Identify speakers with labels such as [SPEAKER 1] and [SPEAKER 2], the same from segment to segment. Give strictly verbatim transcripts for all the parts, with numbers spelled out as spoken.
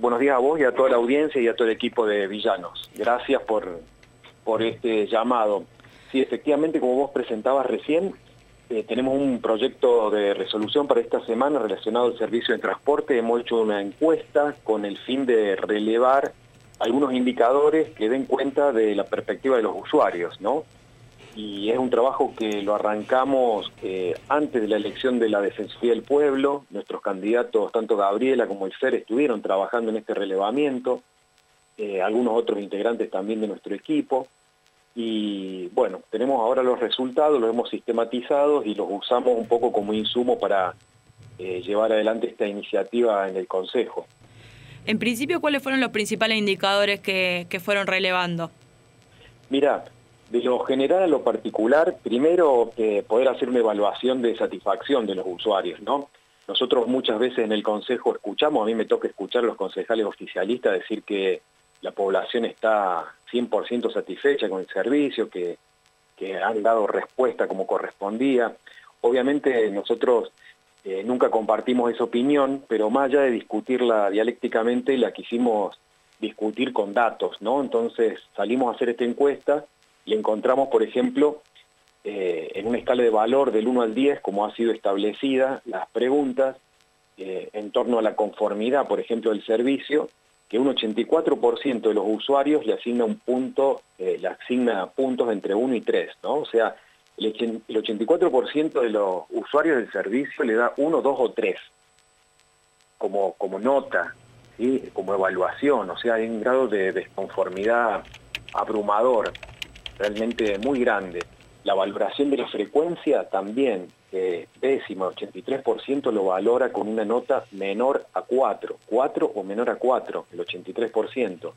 [SPEAKER 1] buenos días a vos y a toda la audiencia y a todo el equipo de Villanos. Gracias por, por este llamado. Sí, efectivamente, como vos presentabas recién, eh, tenemos un proyecto de resolución para esta semana relacionado al servicio de transporte. Hemos hecho una encuesta con el fin de relevar algunos indicadores que den cuenta de la perspectiva de los usuarios, ¿no? Y es un trabajo que lo arrancamos eh, antes de la elección de la Defensoría del Pueblo. Nuestros candidatos, tanto Gabriela como el Fer, estuvieron trabajando en este relevamiento, eh, algunos otros integrantes también de nuestro equipo. Y bueno, tenemos ahora los resultados, los hemos sistematizado y los usamos un poco como insumo para eh, llevar adelante esta iniciativa en el Consejo.
[SPEAKER 2] En principio, ¿cuáles fueron los principales indicadores que, que fueron relevando?
[SPEAKER 1] Mira, de lo general a lo particular, primero eh, poder hacer una evaluación de satisfacción de los usuarios, ¿no? Nosotros muchas veces en el Consejo escuchamos, a mí me toca escuchar a los concejales oficialistas decir que la población está cien por ciento satisfecha con el servicio, que, que han dado respuesta como correspondía. Obviamente nosotros eh, nunca compartimos esa opinión, pero más allá de discutirla dialécticamente, la quisimos discutir con datos, ¿no? Entonces salimos a hacer esta encuesta y encontramos, por ejemplo, eh, en una escala de valor del uno al diez, como ha sido establecida, las preguntas eh, en torno a la conformidad, por ejemplo, del servicio, que un ochenta y cuatro por ciento de los usuarios le asigna un punto, eh, le asigna puntos entre uno y tres, ¿no? O sea, el, el ochenta y cuatro por ciento de los usuarios del servicio le da uno, dos o tres, como, como nota, ¿sí? Como evaluación, o sea, hay un grado de desconformidad abrumador, realmente muy grande. La valoración de la frecuencia también eh, pésima, ochenta y tres por ciento lo valora con una nota menor a cuatro, cuatro o menor a cuatro, el ochenta y tres por ciento,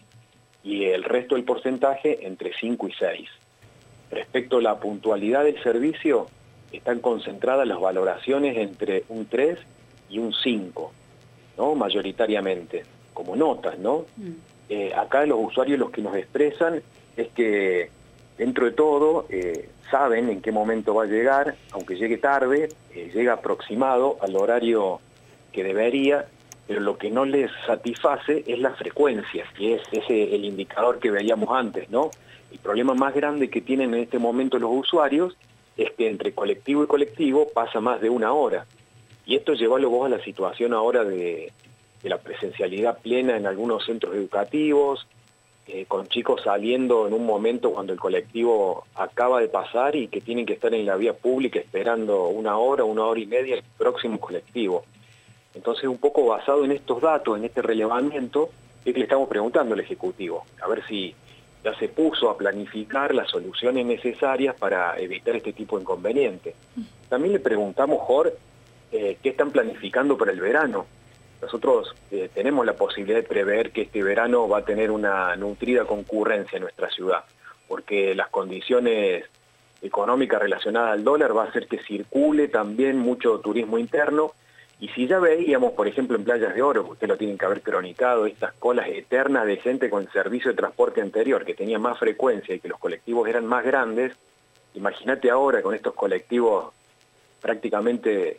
[SPEAKER 1] y el resto del porcentaje entre cinco y seis. Respecto a la puntualidad del servicio, están concentradas las valoraciones entre un tres y un cinco, ¿no? Mayoritariamente, como notas, ¿no? Mm. Eh, acá los usuarios los que nos expresan es que dentro de todo, eh, saben en qué momento va a llegar, aunque llegue tarde, eh, llega aproximado al horario que debería, pero lo que no les satisface es la frecuencia, que es ese el indicador que veíamos antes, ¿no? El problema más grande que tienen en este momento los usuarios es que entre colectivo y colectivo pasa más de una hora. Y esto llevalo vos a la situación ahora de, de la presencialidad plena en algunos centros educativos, Eh, con chicos saliendo en un momento cuando el colectivo acaba de pasar y que tienen que estar en la vía pública esperando una hora, una hora y media el próximo colectivo. Entonces, un poco basado en estos datos, en este relevamiento, es que le estamos preguntando al Ejecutivo, a ver si ya se puso a planificar las soluciones necesarias para evitar este tipo de inconvenientes. También le preguntamos, Jorge, eh, qué están planificando para el verano. Nosotros eh, tenemos la posibilidad de prever que este verano va a tener una nutrida concurrencia en nuestra ciudad, porque las condiciones económicas relacionadas al dólar va a hacer que circule también mucho turismo interno, y si ya veíamos, por ejemplo, en Playas de Oro, que ustedes lo tienen que haber cronicado, estas colas eternas de gente con el servicio de transporte anterior, que tenía más frecuencia y que los colectivos eran más grandes, imagínate ahora con estos colectivos prácticamente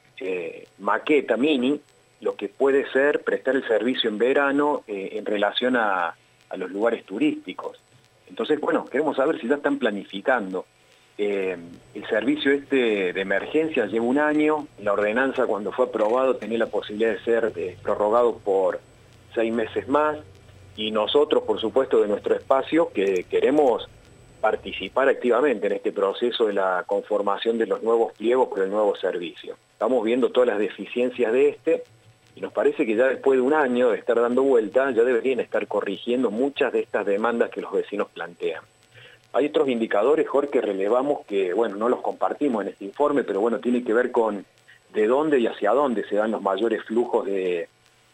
[SPEAKER 1] eh, maqueta, mini, lo que puede ser prestar el servicio en verano eh, en relación a, a los lugares turísticos. Entonces, bueno, queremos saber si ya están planificando. Eh, el servicio este de emergencia lleva un año, la ordenanza cuando fue aprobado tenía la posibilidad de ser eh, prorrogado por seis meses más, y nosotros, por supuesto, de nuestro espacio, que queremos participar activamente en este proceso de la conformación de los nuevos pliegos por el nuevo servicio. Estamos viendo todas las deficiencias de este, y nos parece que ya después de un año de estar dando vuelta, ya deberían estar corrigiendo muchas de estas demandas que los vecinos plantean. Hay otros indicadores, Jorge, que relevamos que, bueno, no los compartimos en este informe, pero bueno, tiene que ver con de dónde y hacia dónde se dan los mayores flujos de,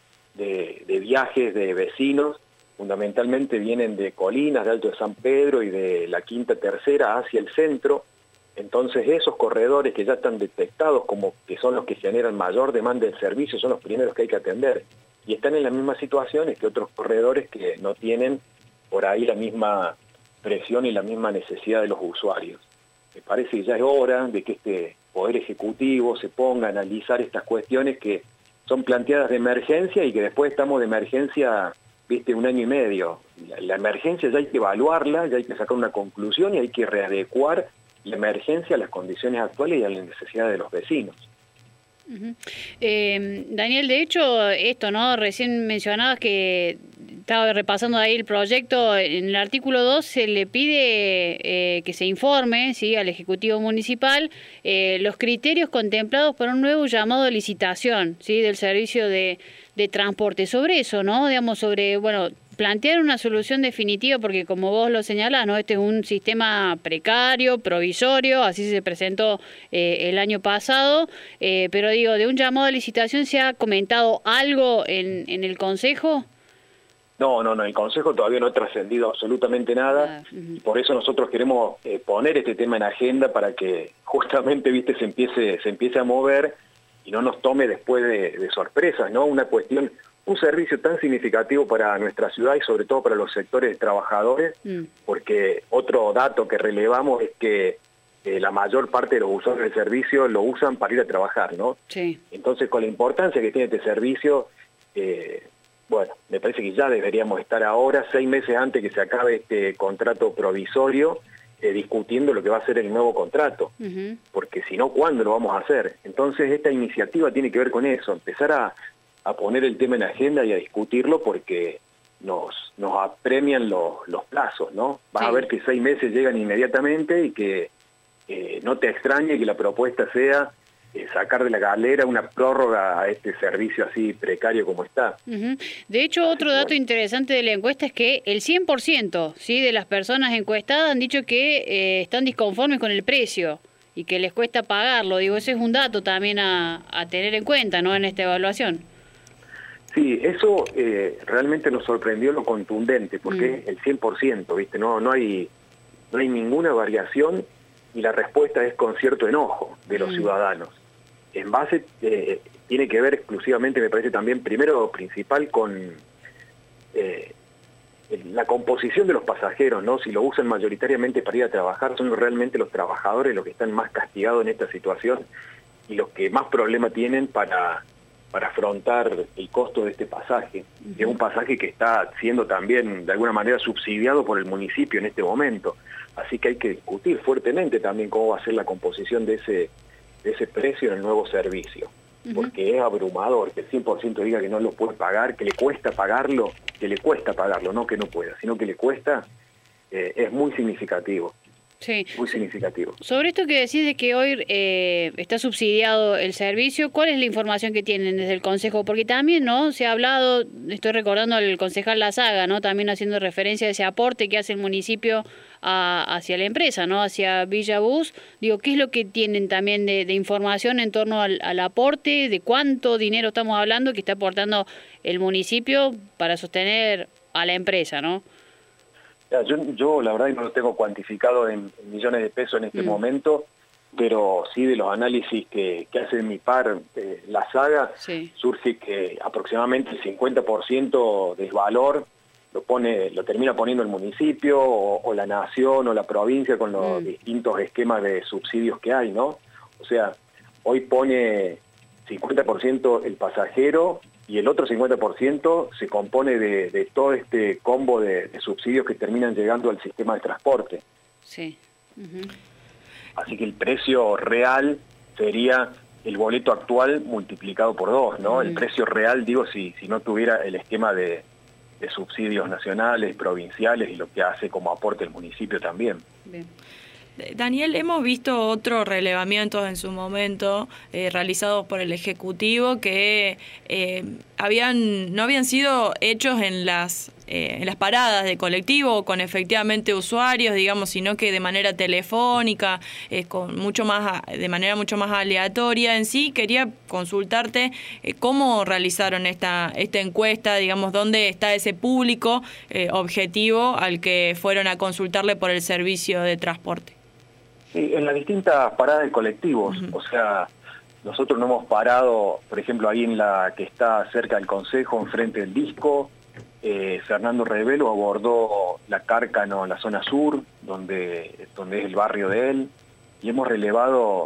[SPEAKER 1] de, de viajes de vecinos. Fundamentalmente vienen de Colinas, de Alto de San Pedro y de la Quinta Tercera hacia el centro. Entonces esos corredores que ya están detectados como que son los que generan mayor demanda del servicio son los primeros que hay que atender. Y están en las mismas situaciones que otros corredores que no tienen por ahí la misma presión y la misma necesidad de los usuarios. Me parece que ya es hora de que este Poder Ejecutivo se ponga a analizar estas cuestiones que son planteadas de emergencia y que después estamos de emergencia, viste, un año y medio. La, la emergencia ya hay que evaluarla, ya hay que sacar una conclusión y hay que readecuar la emergencia a las condiciones actuales y a las necesidades de los vecinos.
[SPEAKER 3] Uh-huh. eh, Daniel, de hecho, esto, ¿no? Recién mencionabas que estaba repasando ahí el proyecto. En el artículo dos se le pide eh, que se informe, ¿sí?, al Ejecutivo Municipal eh, los criterios contemplados para un nuevo llamado de licitación, ¿sí?, del servicio de, de transporte. Sobre eso, ¿no? Digamos, sobre, bueno, plantear una solución definitiva, porque como vos lo señalás, ¿no?, este es un sistema precario, provisorio, así se presentó eh, el año pasado, eh, pero digo, de un llamado de licitación, ¿se ha comentado algo en, en el Consejo?
[SPEAKER 1] No, no, no, el Consejo todavía no ha trascendido absolutamente nada, ah, uh-huh. y por eso nosotros queremos eh, poner este tema en agenda para que justamente, viste, se empiece, se empiece a mover y no nos tome después de, de sorpresas, ¿no? Una cuestión, un servicio tan significativo para nuestra ciudad y sobre todo para los sectores trabajadores, mm. porque otro dato que relevamos es que eh, la mayor parte de los usuarios del servicio lo usan para ir a trabajar, ¿no? Sí. Entonces, con la importancia que tiene este servicio, eh, bueno, me parece que ya deberíamos estar ahora, seis meses antes que se acabe este contrato provisorio, eh, discutiendo lo que va a ser el nuevo contrato, uh-huh. porque si no, ¿cuándo lo vamos a hacer? Entonces, esta iniciativa tiene que ver con eso, empezar a, a poner el tema en agenda y a discutirlo, porque nos, nos apremian los, los plazos, ¿no? Vas sí. a ver que seis meses llegan inmediatamente y que eh, no te extrañe que la propuesta sea Eh, sacar de la galera una prórroga a este servicio así precario como está.
[SPEAKER 3] Uh-huh. De hecho, otro dato interesante de la encuesta es que el cien por ciento, ¿sí?, de las personas encuestadas han dicho que eh, están disconformes con el precio y que les cuesta pagarlo. Digo, ese es un dato también a, a tener en cuenta, ¿no?, en esta evaluación.
[SPEAKER 1] Sí, eso eh, realmente nos sorprendió lo contundente, porque mm. es el cien por ciento, ¿viste? No, no hay, no hay ninguna variación y la respuesta es con cierto enojo de los mm. ciudadanos. En base, eh, tiene que ver exclusivamente, me parece también, primero principal, con eh, la composición de los pasajeros, ¿no? Si lo usan mayoritariamente para ir a trabajar, son realmente los trabajadores los que están más castigados en esta situación y los que más problema tienen para, para afrontar el costo de este pasaje. Uh-huh. Es un pasaje que está siendo también, de alguna manera, subsidiado por el municipio en este momento. Así que hay que discutir fuertemente también cómo va a ser la composición de ese de ese precio en el nuevo servicio, uh-huh. porque es abrumador que el cien por ciento diga que no lo puede pagar, que le cuesta pagarlo, que le cuesta pagarlo, no que no pueda, sino que le cuesta, eh, es muy significativo. Sí. Muy significativo.
[SPEAKER 3] Sobre esto que decís de que hoy eh, está subsidiado el servicio, ¿cuál es la información que tienen desde el Consejo? Porque también, ¿no?, se ha hablado, estoy recordando al concejal Lazaga, ¿no?, también haciendo referencia a ese aporte que hace el municipio a, hacia la empresa, ¿no?, hacia Villa Bus. Digo, ¿qué es lo que tienen también de, de información en torno al, al aporte? ¿De cuánto dinero estamos hablando que está aportando el municipio para sostener a la empresa, ¿no?
[SPEAKER 1] Yo, yo la verdad no lo tengo cuantificado en, en millones de pesos en este mm. momento, pero sí de los análisis que, que hace mi par eh, Lazaga, sí. surge que aproximadamente el cincuenta por ciento del valor lo pone, lo termina poniendo el municipio o, o la nación o la provincia con los mm. distintos esquemas de subsidios que hay, ¿no? O sea, hoy pone cincuenta por ciento el pasajero y el otro cincuenta por ciento se compone de, de todo este combo de, de subsidios que terminan llegando al sistema de transporte.
[SPEAKER 3] Sí. Uh-huh.
[SPEAKER 1] Así que el precio real sería el boleto actual multiplicado por dos, ¿no? Uh-huh. El precio real, digo, si, si no tuviera el esquema de, de subsidios nacionales, provinciales y lo que hace como aporte el municipio también.
[SPEAKER 2] Bien. Daniel, hemos visto otros relevamientos en su momento eh, realizados por el Ejecutivo que eh, habían no habían sido hechos en las eh, en las paradas de colectivo con efectivamente usuarios, digamos, sino que de manera telefónica, eh, con mucho más de manera mucho más aleatoria. En sí, quería consultarte eh, cómo realizaron esta esta encuesta, digamos, dónde está ese público eh, objetivo al que fueron a consultarle por el servicio de transporte.
[SPEAKER 1] Sí, en las distintas paradas de colectivos, uh-huh. o sea, nosotros no hemos parado, por ejemplo, ahí en la que está cerca del Consejo, enfrente del Disco, eh, Fernando Revelo abordó la Cárcano en la zona sur, donde, donde es el barrio de él, y hemos relevado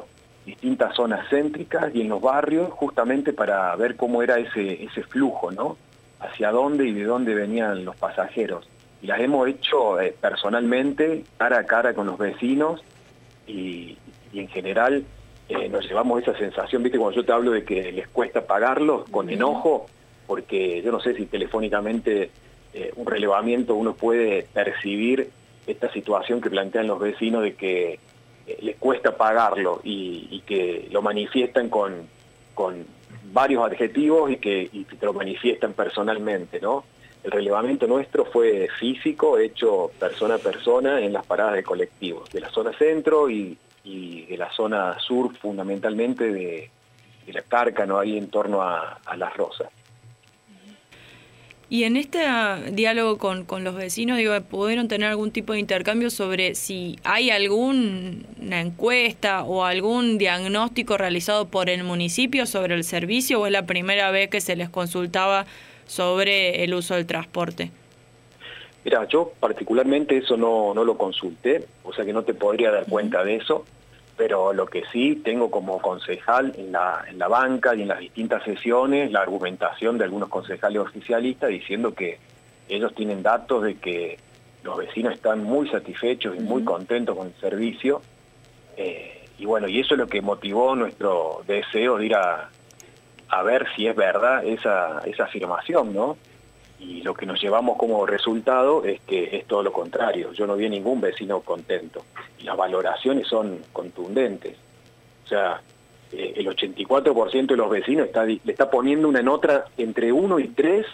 [SPEAKER 1] distintas zonas céntricas y en los barrios, justamente para ver cómo era ese, ese flujo, ¿no? Hacia dónde y de dónde venían los pasajeros. Y las hemos hecho eh, personalmente, cara a cara con los vecinos, y, y en general eh, nos llevamos esa sensación, viste, cuando yo te hablo de que les cuesta pagarlos, con enojo, porque yo no sé si telefónicamente eh, un relevamiento uno puede percibir esta situación que plantean los vecinos de que eh, les cuesta pagarlo y, y que lo manifiestan con, con varios adjetivos y que, y que te lo manifiestan personalmente, ¿no? El relevamiento nuestro fue físico, hecho persona a persona en las paradas de colectivos, de la zona centro y, y de la zona sur fundamentalmente de, de la Carca, ¿no? Ahí en torno a, a Las Rosas.
[SPEAKER 2] Y en este diálogo con, con los vecinos, digo, ¿pudieron tener algún tipo de intercambio sobre si hay alguna encuesta o algún diagnóstico realizado por el municipio sobre el servicio, o es la primera vez que se les consultaba sobre el uso del transporte?
[SPEAKER 1] Mira, yo particularmente eso no, no lo consulté, o sea que no te podría dar cuenta uh-huh. de eso, pero lo que sí tengo como concejal en la, en la banca y en las distintas sesiones, la argumentación de algunos concejales oficialistas diciendo que ellos tienen datos de que los vecinos están muy satisfechos y muy uh-huh. contentos con el servicio, eh, y bueno, y eso es lo que motivó nuestro deseo de ir a, a ver si es verdad esa, esa afirmación, ¿no? Y lo que nos llevamos como resultado es que es todo lo contrario. Yo no vi a ningún vecino contento. Y las valoraciones son contundentes. O sea, eh, el ochenta y cuatro por ciento de los vecinos está, le está poniendo una nota entre uno y tres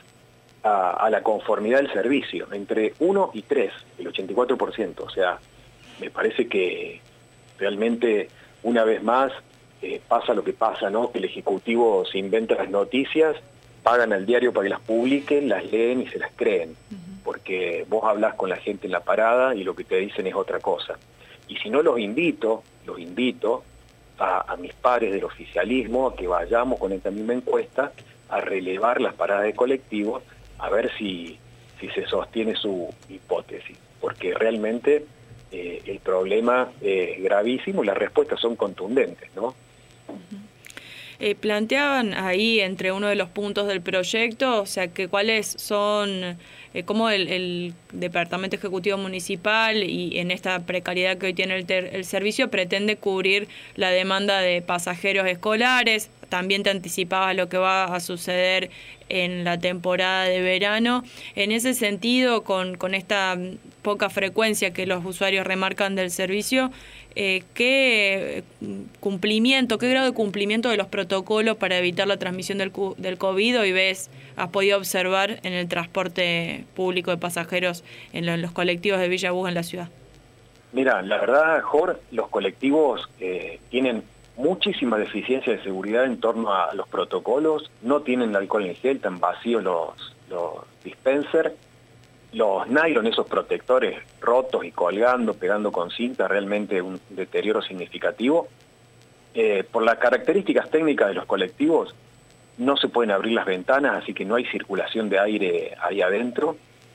[SPEAKER 1] a, a la conformidad del servicio. Entre uno y tres, el ochenta y cuatro por ciento. O sea, me parece que realmente, una vez más, eh, pasa lo que pasa, ¿no? Que el Ejecutivo se inventa las noticias, pagan al diario para que las publiquen, las leen y se las creen, uh-huh. porque vos hablas con la gente en la parada y lo que te dicen es otra cosa. Y si no, los invito, los invito a, a mis pares del oficialismo a que vayamos con esta misma encuesta a relevar las paradas de colectivos, a ver si, si se sostiene su hipótesis, porque realmente eh, el problema es gravísimo y las respuestas son contundentes, ¿no?
[SPEAKER 2] Uh-huh. Eh, planteaban ahí entre uno de los puntos del proyecto, o sea, que cuáles son, eh, cómo el, el Departamento Ejecutivo Municipal y en esta precariedad que hoy tiene el, ter, el servicio pretende cubrir la demanda de pasajeros escolares. También te anticipaba lo que va a suceder en la temporada de verano. En ese sentido, con, con esta poca frecuencia que los usuarios remarcan del servicio, eh, ¿qué cumplimiento, qué grado de cumplimiento de los protocolos para evitar la transmisión del, del COVID hoy ves, has podido observar en el transporte público de pasajeros en, lo, en los colectivos de Villa Búho en la ciudad?
[SPEAKER 1] Mira, la verdad, Jor, los colectivos eh, tienen muchísima deficiencia de seguridad en torno a los protocolos, no tienen alcohol en gel, están vacíos los, los dispensers, los nylon, esos protectores rotos y colgando, pegando con cinta, realmente un deterioro significativo. Eh, por las características técnicas de los colectivos, no se pueden abrir las ventanas, así que no hay circulación de aire ahí adentro.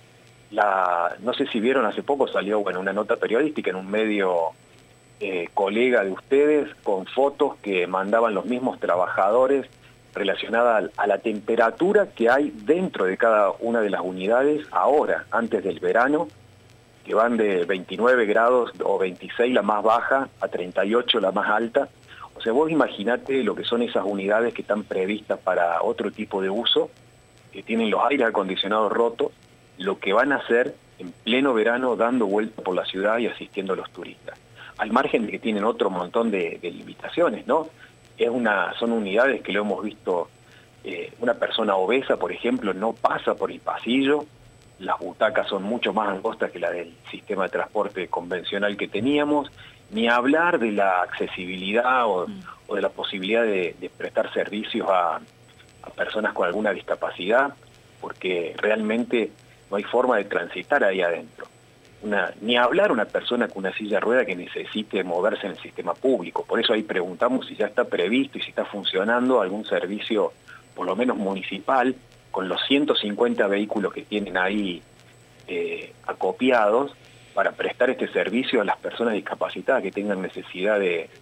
[SPEAKER 1] La, no sé si vieron, hace poco salió bueno, una nota periodística en un medio eh, colega de ustedes con fotos que mandaban los mismos trabajadores relacionada a la temperatura que hay dentro de cada una de las unidades ahora, antes del verano, que van de veintinueve grados o veintiséis la más baja a treinta y ocho la más alta. O sea, vos imaginate lo que son esas unidades que están previstas para otro tipo de uso, que tienen los aires acondicionados rotos, lo que van a hacer en pleno verano dando vuelta por la ciudad y asistiendo a los turistas. Al margen de que tienen otro montón de, de limitaciones, ¿no? Es una, son unidades que lo hemos visto, eh, una persona obesa, por ejemplo, no pasa por el pasillo, las butacas son mucho más angostas que la del sistema de transporte convencional que teníamos, ni hablar de la accesibilidad o, mm. o de la posibilidad de, de prestar servicios a, a personas con alguna discapacidad, porque realmente no hay forma de transitar ahí adentro. Una, ni hablar una persona con una silla de rueda que necesite moverse en el sistema público. Por eso ahí preguntamos si ya está previsto y si está funcionando algún servicio, por lo menos municipal, con los ciento cincuenta vehículos que tienen ahí eh, acopiados para prestar este servicio a las personas discapacitadas que tengan necesidad de,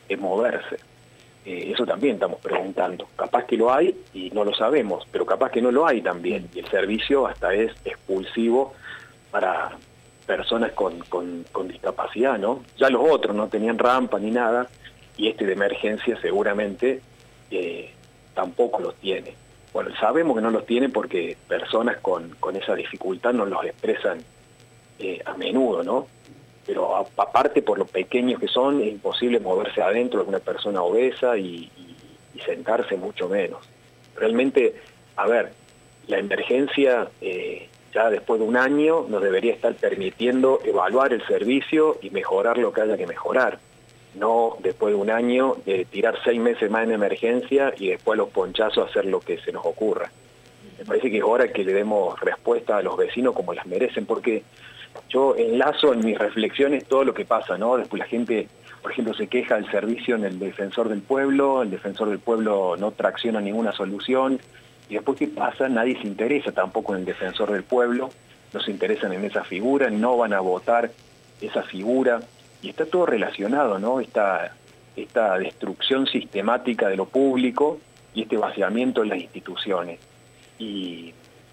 [SPEAKER 1] es moverse. Eh, eso también estamos preguntando. Capaz que lo hay y no lo sabemos, pero capaz que no lo hay también. Y el servicio hasta es expulsivo para personas con, con, con discapacidad, ¿no? Ya los otros no tenían rampa ni nada, y este de emergencia seguramente eh, tampoco los tiene. Bueno, sabemos que no los tiene porque personas con, con esa dificultad nos los expresan eh, a menudo, ¿no? Pero a, aparte por lo pequeños que son, es imposible moverse adentro de una persona obesa y, y, y sentarse mucho menos. Realmente, a ver, la emergencia eh, ya después de un año nos debería estar permitiendo evaluar el servicio y mejorar lo que haya que mejorar. No después de un año de tirar seis meses más en emergencia y después los ponchazos hacer lo que se nos ocurra. Me parece que es hora que le demos respuesta a los vecinos como las merecen, porque yo enlazo en mis reflexiones todo lo que pasa, ¿no? Después la gente, por ejemplo, se queja del servicio en el Defensor del Pueblo, el Defensor del Pueblo no tracciona ninguna solución, y después ¿qué pasa? Nadie se interesa tampoco en el Defensor del Pueblo, no se interesan en esa figura, no van a votar esa figura, y está todo relacionado, ¿no? Esta, esta destrucción sistemática de lo público y este vaciamiento de las instituciones. Y...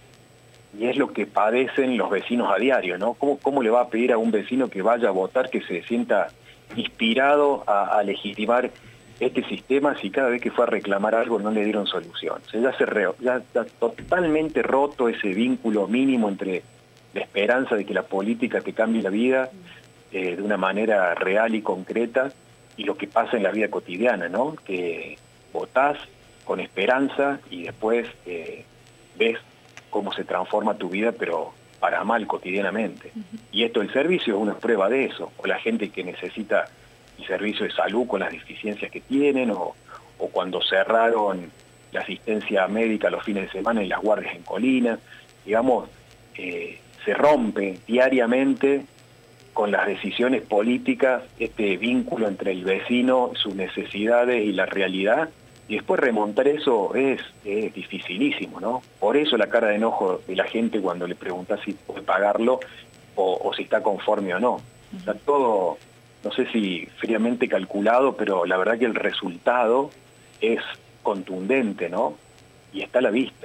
[SPEAKER 1] y es lo que padecen los vecinos a diario, ¿no? ¿Cómo, cómo le va a pedir a un vecino que vaya a votar, que se sienta inspirado a, a legitimar este sistema si cada vez que fue a reclamar algo no le dieron solución? O sea, ya se re, ya está totalmente roto ese vínculo mínimo entre la esperanza de que la política te cambie la vida eh, de una manera real y concreta y lo que pasa en la vida cotidiana, ¿no? Que votás con esperanza y después eh, ves cómo se transforma tu vida, pero para mal cotidianamente. Uh-huh. Y esto, el servicio es una prueba de eso, o la gente que necesita el servicio de salud con las deficiencias que tienen, o, o cuando cerraron la asistencia médica los fines de semana y las guardias en Colinas, digamos, eh, se rompe diariamente con las decisiones políticas este vínculo entre el vecino, sus necesidades y la realidad. Y después remontar eso es, es dificilísimo, ¿no? Por eso la cara de enojo de la gente cuando le preguntas si puede pagarlo o, o si está conforme o no. Está todo, no sé si fríamente calculado, pero la verdad que el resultado es contundente, ¿no? Y está a la vista.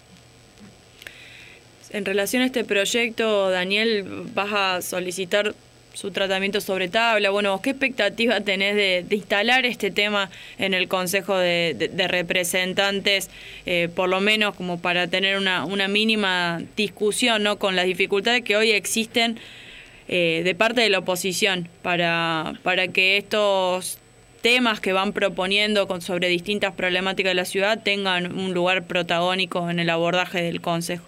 [SPEAKER 2] En relación a este proyecto, Daniel, vas a solicitar su tratamiento sobre tabla. Bueno, ¿qué expectativa tenés de, de instalar este tema en el Consejo de, de, de Representantes, eh, por lo menos como para tener una, una mínima discusión, ¿no?, con las dificultades que hoy existen eh, de parte de la oposición para, para que estos temas que van proponiendo con, sobre distintas problemáticas de la ciudad tengan un lugar protagónico en el abordaje del Consejo?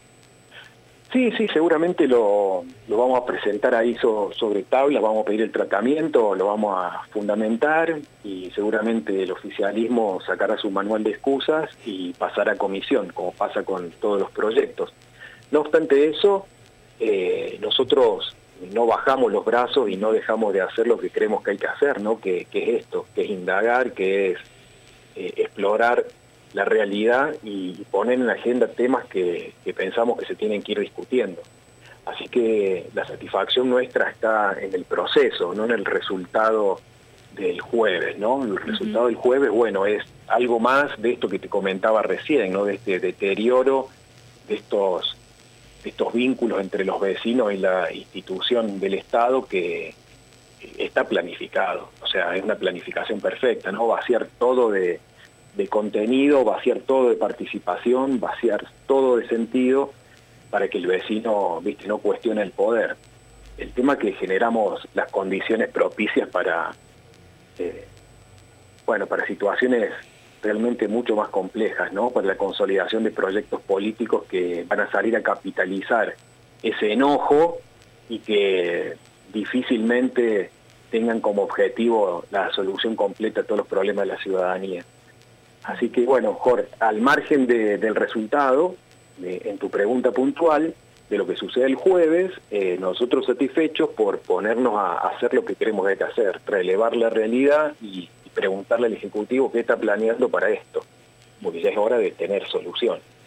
[SPEAKER 1] Sí, sí, seguramente lo, lo vamos a presentar ahí so, sobre tabla, vamos a pedir el tratamiento, lo vamos a fundamentar y seguramente el oficialismo sacará su manual de excusas y pasará a comisión, como pasa con todos los proyectos. No obstante eso, eh, nosotros no bajamos los brazos y no dejamos de hacer lo que creemos que hay que hacer, ¿no? Que, que es esto, que es indagar, que es eh, explorar la realidad y poner en la agenda temas que, que pensamos que se tienen que ir discutiendo. Así que la satisfacción nuestra está en el proceso, no en el resultado del jueves, ¿no? El resultado uh-huh. del jueves, bueno, es algo más de esto que te comentaba recién, ¿no? De este deterioro de estos, de estos vínculos entre los vecinos y la institución del Estado que está planificado. O sea, es una planificación perfecta, ¿no? Vaciar todo de de contenido, vaciar todo de participación, vaciar todo de sentido para que el vecino, viste, no cuestione el poder. El tema es que generamos las condiciones propicias para, eh, bueno, para situaciones realmente mucho más complejas, ¿no? Para la consolidación de proyectos políticos que van a salir a capitalizar ese enojo y que difícilmente tengan como objetivo la solución completa a todos los problemas de la ciudadanía. Así que, bueno, Jorge, al margen de, del resultado, de, en tu pregunta puntual, de lo que sucede el jueves, eh, nosotros satisfechos por ponernos a, a hacer lo que queremos que hay que hacer, relevar la realidad y, y preguntarle al Ejecutivo qué está planeando para esto, porque ya es hora de tener solución.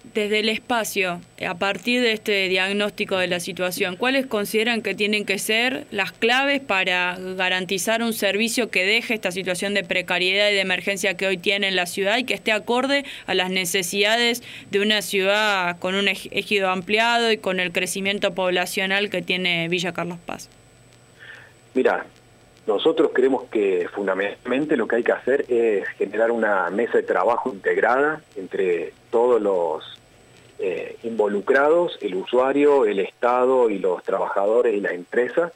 [SPEAKER 2] desde el espacio, a partir de este diagnóstico de la situación, ¿cuáles consideran que tienen que ser las claves para garantizar un servicio que deje esta situación de precariedad y de emergencia que hoy tiene en la ciudad y que esté acorde a las necesidades de una ciudad con un ejido ampliado y con el crecimiento poblacional que tiene Villa Carlos Paz?
[SPEAKER 1] Mira, nosotros creemos que fundamentalmente lo que hay que hacer es generar una mesa de trabajo integrada entre todos los eh, involucrados, el usuario, el Estado y los trabajadores y las empresas,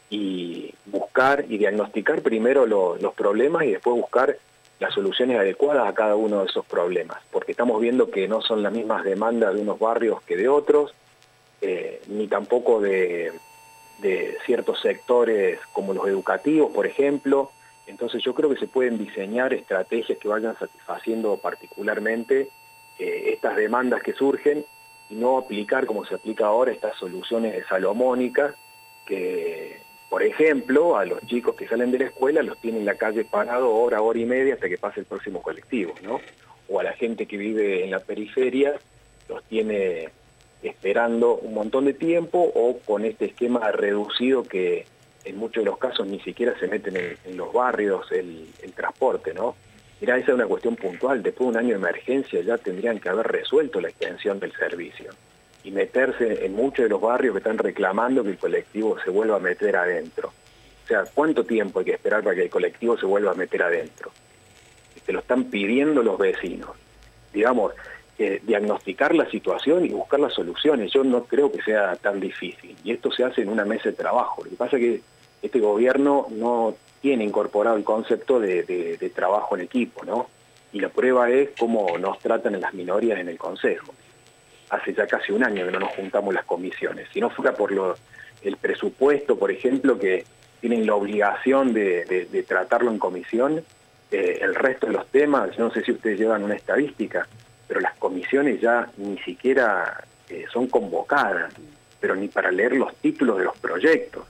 [SPEAKER 1] y buscar y diagnosticar primero lo, los problemas y después buscar las soluciones adecuadas a cada uno de esos problemas, porque estamos viendo que no son las mismas demandas de unos barrios que de otros, eh, ni tampoco de... de ciertos sectores como los educativos, por ejemplo. Entonces yo creo que se pueden diseñar estrategias que vayan satisfaciendo particularmente eh, estas demandas que surgen y no aplicar como se aplica ahora estas soluciones salomónicas que, por ejemplo, a los chicos que salen de la escuela los tienen en la calle parado hora, hora y media hasta que pase el próximo colectivo, ¿no? O a la gente que vive en la periferia los tiene esperando un montón de tiempo o con este esquema reducido que en muchos de los casos ni siquiera se meten en, en los barrios el, el transporte, ¿no? Mirá, esa es una cuestión puntual. Después de un año de emergencia ya tendrían que haber resuelto la extensión del servicio y meterse en muchos de los barrios que están reclamando que el colectivo se vuelva a meter adentro. O sea, ¿cuánto tiempo hay que esperar para que el colectivo se vuelva a meter adentro? Te lo están pidiendo los vecinos. Digamos, Eh, diagnosticar la situación y buscar las soluciones. Yo no creo que sea tan difícil, y esto se hace en una mesa de trabajo. Lo que pasa es que este gobierno no tiene incorporado el concepto de, de, de trabajo en equipo, ¿no? Y la prueba es cómo nos tratan en las minorías en el Consejo. Hace ya casi un año que no nos juntamos las comisiones. Si no fuera por lo, el presupuesto, por ejemplo, que tienen la obligación de, de, de tratarlo en comisión, eh, el resto de los temas, yo no sé si ustedes llevan una estadística, pero las comisiones ya ni siquiera eh, son convocadas, pero ni para leer los títulos de los proyectos,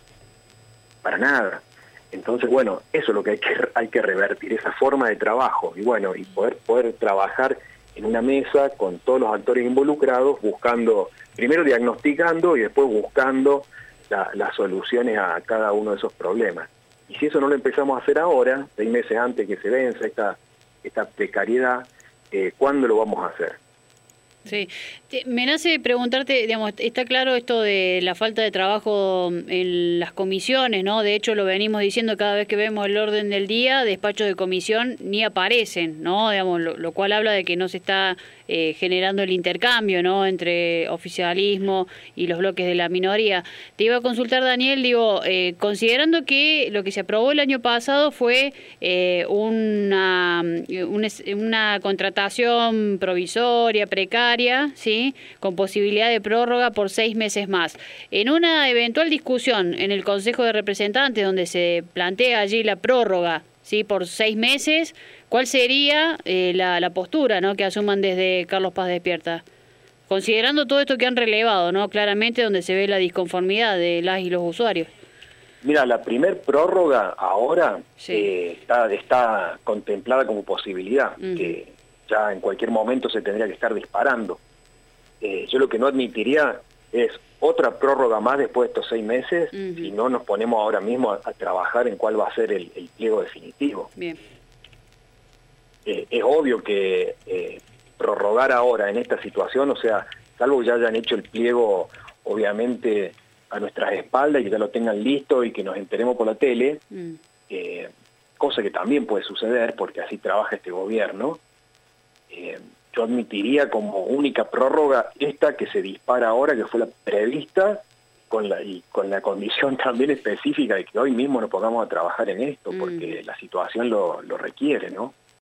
[SPEAKER 1] para nada. Entonces, bueno, eso es lo que hay que, hay que revertir, esa forma de trabajo, y bueno, y poder, poder trabajar en una mesa con todos los actores involucrados, buscando, primero diagnosticando y después buscando la, las soluciones a cada uno de esos problemas. Y si eso no lo empezamos a hacer ahora, seis meses antes que se venza esta, esta precariedad, Eh, ¿cuándo lo vamos a hacer?
[SPEAKER 3] Sí, me nace preguntarte, digamos, está claro esto de la falta de trabajo en las comisiones, ¿no? De hecho, lo venimos diciendo cada vez que vemos el orden del día, despachos de comisión ni aparecen, ¿no? Digamos, lo, lo cual habla de que no se está eh, generando el intercambio, ¿no? Entre oficialismo y los bloques de la minoría. Te iba a consultar, Daniel, digo, eh, considerando que lo que se aprobó el año pasado fue eh, una, una, una contratación provisoria, precaria, ¿sí? Con posibilidad de prórroga por seis meses más. En una eventual discusión en el Consejo de Representantes, donde se plantea allí la prórroga, ¿sí? Por seis meses, ¿cuál sería eh, la, la postura, ¿no? Que asuman desde Carlos Paz Despierta? Considerando todo esto que han relevado, ¿no? Claramente donde se ve la disconformidad de las y los usuarios.
[SPEAKER 1] Mira, la primer prórroga ahora
[SPEAKER 3] sí.
[SPEAKER 1] eh, está, está contemplada como posibilidad, uh-huh. que ya en cualquier momento se tendría que estar disparando. Eh, yo lo que no admitiría es otra prórroga más después de estos seis meses, uh-huh. si no nos ponemos ahora mismo a, a trabajar en cuál va a ser el, el pliego definitivo.
[SPEAKER 3] Bien.
[SPEAKER 1] Eh, es obvio que eh, prorrogar ahora en esta situación, o sea, salvo que ya hayan hecho el pliego, obviamente, a nuestras espaldas y que ya lo tengan listo y que nos enteremos por la tele, uh-huh. eh, cosa que también puede suceder porque así trabaja este gobierno. Eh, yo admitiría como única prórroga esta que se dispara ahora, que fue la prevista, con la, y con la condición también específica de que hoy mismo nos pongamos a trabajar en esto, porque mm. la situación lo, lo requiere, ¿no?